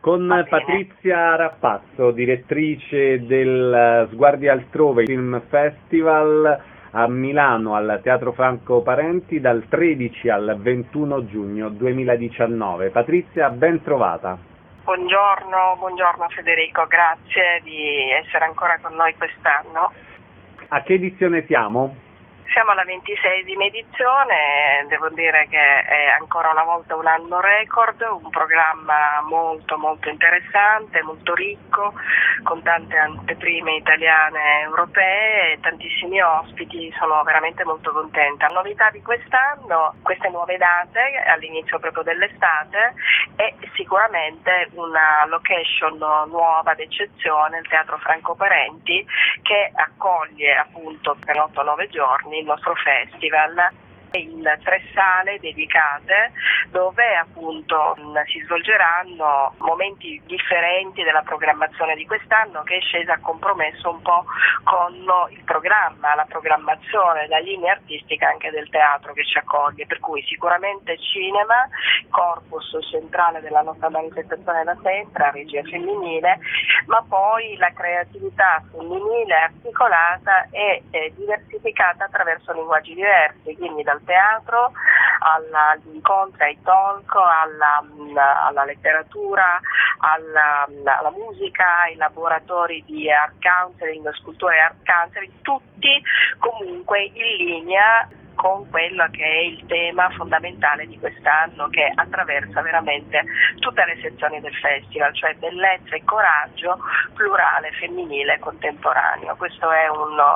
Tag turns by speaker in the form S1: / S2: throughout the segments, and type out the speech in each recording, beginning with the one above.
S1: Con Patrizia Rappazzo, direttrice del Sguardi Altrove Film Festival a Milano al Teatro Franco Parenti dal 13 al 21 giugno 2019. Patrizia, ben trovata.
S2: Buongiorno Federico, grazie di essere ancora con noi quest'anno.
S1: A che edizione siamo?
S2: Siamo alla 26esima edizione, devo dire che è ancora una volta un anno record, un programma molto interessante, molto ricco, con tante anteprime italiane e europee e tantissimi ospiti. Sono veramente molto contenta. La novità di quest'anno, queste nuove date all'inizio proprio dell'estate, è sicuramente una location nuova d'eccezione, il Teatro Franco Parenti, che accoglie appunto per 8-9 giorni il nostro festival in 3 sale dedicate dove appunto si svolgeranno momenti differenti della programmazione di quest'anno, che è scesa a compromesso un po' con il programma, la programmazione, la linea artistica anche del teatro che ci accoglie, per cui sicuramente cinema, corpus centrale della nostra manifestazione da sempre, regia femminile, ma poi la creatività femminile articolata e diversificata attraverso linguaggi diversi, quindi dal teatro agli incontri, ai talk, alla letteratura, alla musica, ai laboratori di art counseling, scultura e art counseling, tutti comunque in linea con quello che è il tema fondamentale di quest'anno, che attraversa veramente tutte le sezioni del festival, cioè bellezza e coraggio plurale, femminile e contemporaneo. Questo è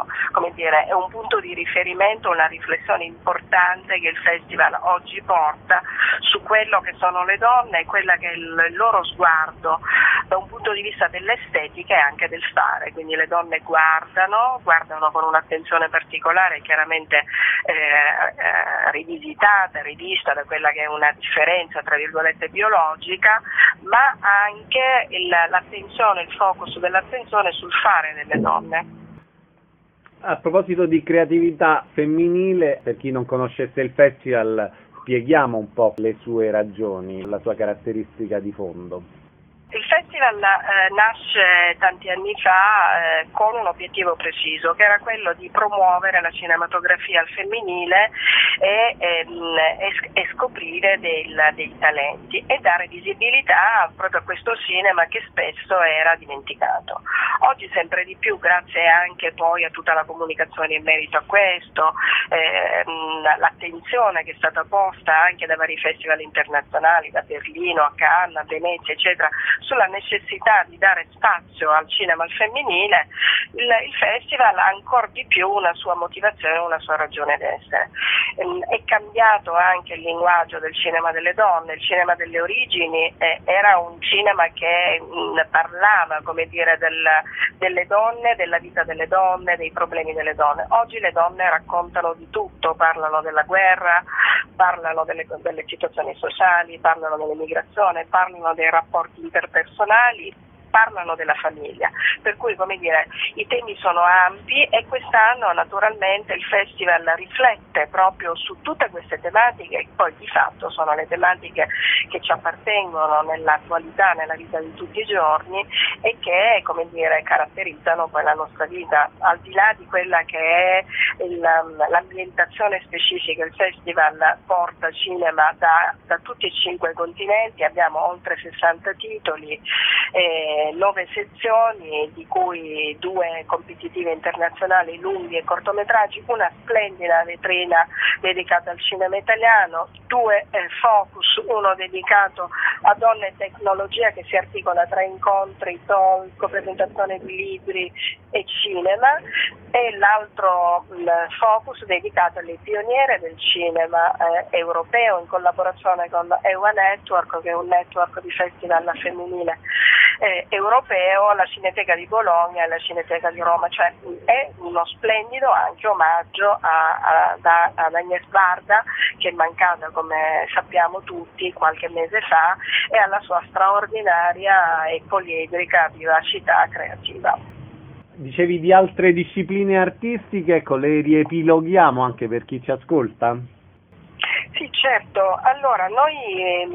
S2: è un punto di riferimento, una riflessione importante che il festival oggi porta su quello che sono le donne e quella che è il loro sguardo da un punto di vista dell'estetica e anche del fare. Quindi le donne guardano con un'attenzione particolare, chiaramente rivista da quella che è una differenza tra virgolette biologica, ma anche l'attenzione, il focus dell'attenzione sul fare delle donne.
S1: A proposito di creatività femminile, per chi non conoscesse il festival, spieghiamo un po' le sue ragioni, la sua caratteristica di fondo.
S2: Il festival nasce tanti anni fa con un obiettivo preciso, che era quello di promuovere la cinematografia al femminile e scoprire dei talenti e dare visibilità proprio a questo cinema che spesso era dimenticato. Oggi sempre di più, grazie anche poi a tutta la comunicazione in merito a questo, l'attenzione che è stata posta anche da vari festival internazionali, da Berlino a Cannes, a Venezia eccetera, sulla necessità di dare spazio al cinema al femminile, il festival ha ancora di più una sua motivazione, una sua ragione d'essere. È cambiato anche il linguaggio del cinema delle donne. Il cinema delle origini era un cinema che parlava, come dire, delle donne, della vita delle donne, dei problemi delle donne. Oggi le donne raccontano di tutto, parlano della guerra, parlano delle situazioni sociali, parlano dell'immigrazione, parlano dei rapporti interpersonali, parlano della famiglia, per cui i temi sono ampi e quest'anno naturalmente il festival riflette proprio su tutte queste tematiche, che poi di fatto sono le tematiche che ci appartengono nell'attualità, nella vita di tutti i giorni e che caratterizzano poi la nostra vita, al di là di quella che è l'ambientazione specifica. Il festival porta cinema da tutti e 5 continenti, abbiamo oltre 60 titoli, 9 sezioni, di cui 2 competitive internazionali, lunghi e cortometraggi, una splendida vetrina dedicata al cinema italiano, 2 focus, uno dedicato a donne e tecnologia che si articola tra incontri, talk, presentazione di libri e cinema, e l'altro focus dedicato alle pioniere del cinema europeo in collaborazione con EUA Network, che è un network di festival femminile europeo, la Cineteca di Bologna e la Cineteca di Roma. Cioè è uno splendido anche omaggio ad Agnès Varda, che è mancata, come sappiamo tutti, qualche mese fa, e alla sua straordinaria e poliedrica vivacità creativa.
S1: Dicevi di altre discipline artistiche, le riepiloghiamo anche per chi ci ascolta?
S2: Sì, certo. Allora, noi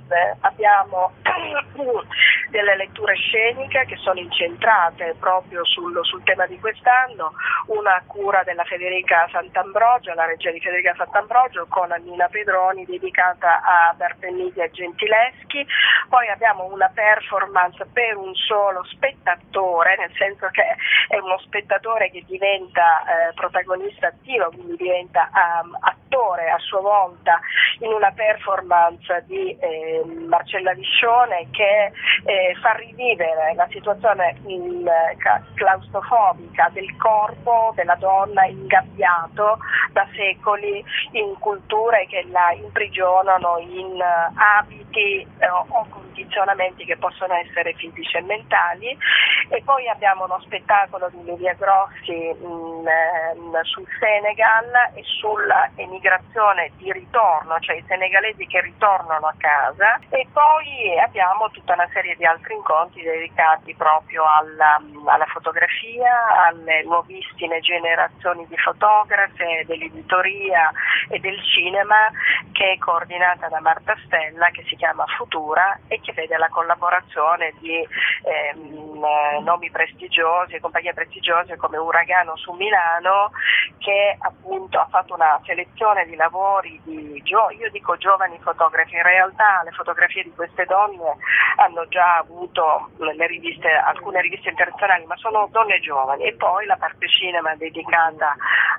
S2: abbiamo delle letture sceniche che sono incentrate proprio sul tema di quest'anno, una a cura della Federica Sant'Ambrogio, la regia di Federica Sant'Ambrogio, con Annina Pedroni, dedicata a Bertennisi e Gentileschi. Poi abbiamo una performance per un solo spettatore, nel senso che è uno spettatore che diventa protagonista attivo, quindi diventa attore a sua volta, in una performance di Marcella Viscione, che fa rivivere la situazione claustrofobica del corpo della donna ingabbiato da secoli in culture che la imprigionano in abiti o condizionamenti che possono essere fisici e mentali. E poi abbiamo uno spettacolo di Livia Grossi sul Senegal e sulla emigrazione di ritorno, cioè i senegalesi che ritornano a casa. E poi abbiamo tutta una serie di altri incontri dedicati proprio alla fotografia, alle nuovissime generazioni di fotografe, dell'editoria e del cinema, che è coordinata da Marta Stella, che si chiama Futura e che vede la collaborazione di nomi prestigiosi e compagnie prestigiose come Uragano su Milano, che appunto ha fatto una selezione di lavori di io dico giovani fotografi. In realtà le fotografie di queste donne hanno già avuto alcune riviste internazionali, ma sono donne giovani. E poi la parte cinema dedicata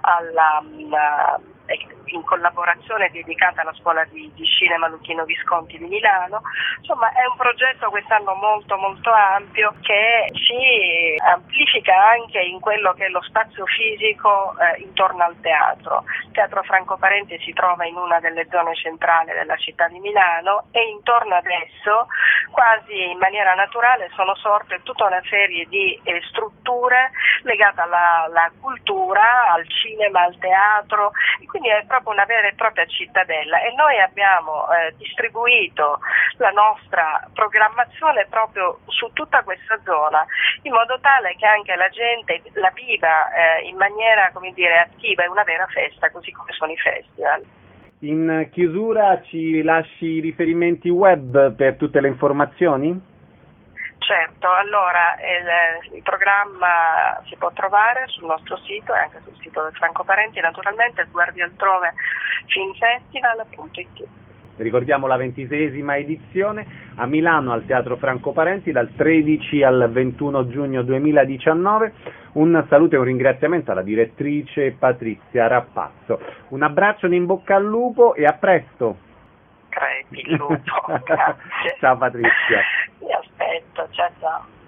S2: in collaborazione dedicata alla scuola di cinema Luchino Visconti di Milano. Insomma, è un progetto quest'anno molto molto ampio, che si amplifica anche in quello che è lo spazio fisico intorno al teatro. Il Teatro Franco Parenti si trova in una delle zone centrali della città di Milano, e intorno ad esso, quasi in maniera naturale, sono sorte tutta una serie di strutture legate alla cultura, al cinema, al teatro, e quindi è proprio una vera e propria cittadella. E noi abbiamo distribuito la nostra programmazione proprio su tutta questa zona, in modo tale che anche la gente la viva in maniera, come dire, attiva. È una vera festa, così come sono i festival.
S1: In chiusura ci lasci i riferimenti web per tutte le informazioni?
S2: Certo, allora il programma si può trovare sul nostro sito e anche sul sito del Franco Parenti, naturalmente, sguardialtrove.filmfestival.it.
S1: Ricordiamo la 26ª edizione a Milano al Teatro Franco Parenti dal 13 al 21 giugno 2019. Un saluto e un ringraziamento alla direttrice Patrizia Rappazzo. Un abbraccio in bocca al lupo e a presto.
S2: Crepi il lupo, grazie.
S1: Ciao Patrizia.
S2: Mi aspetto, ciao ciao.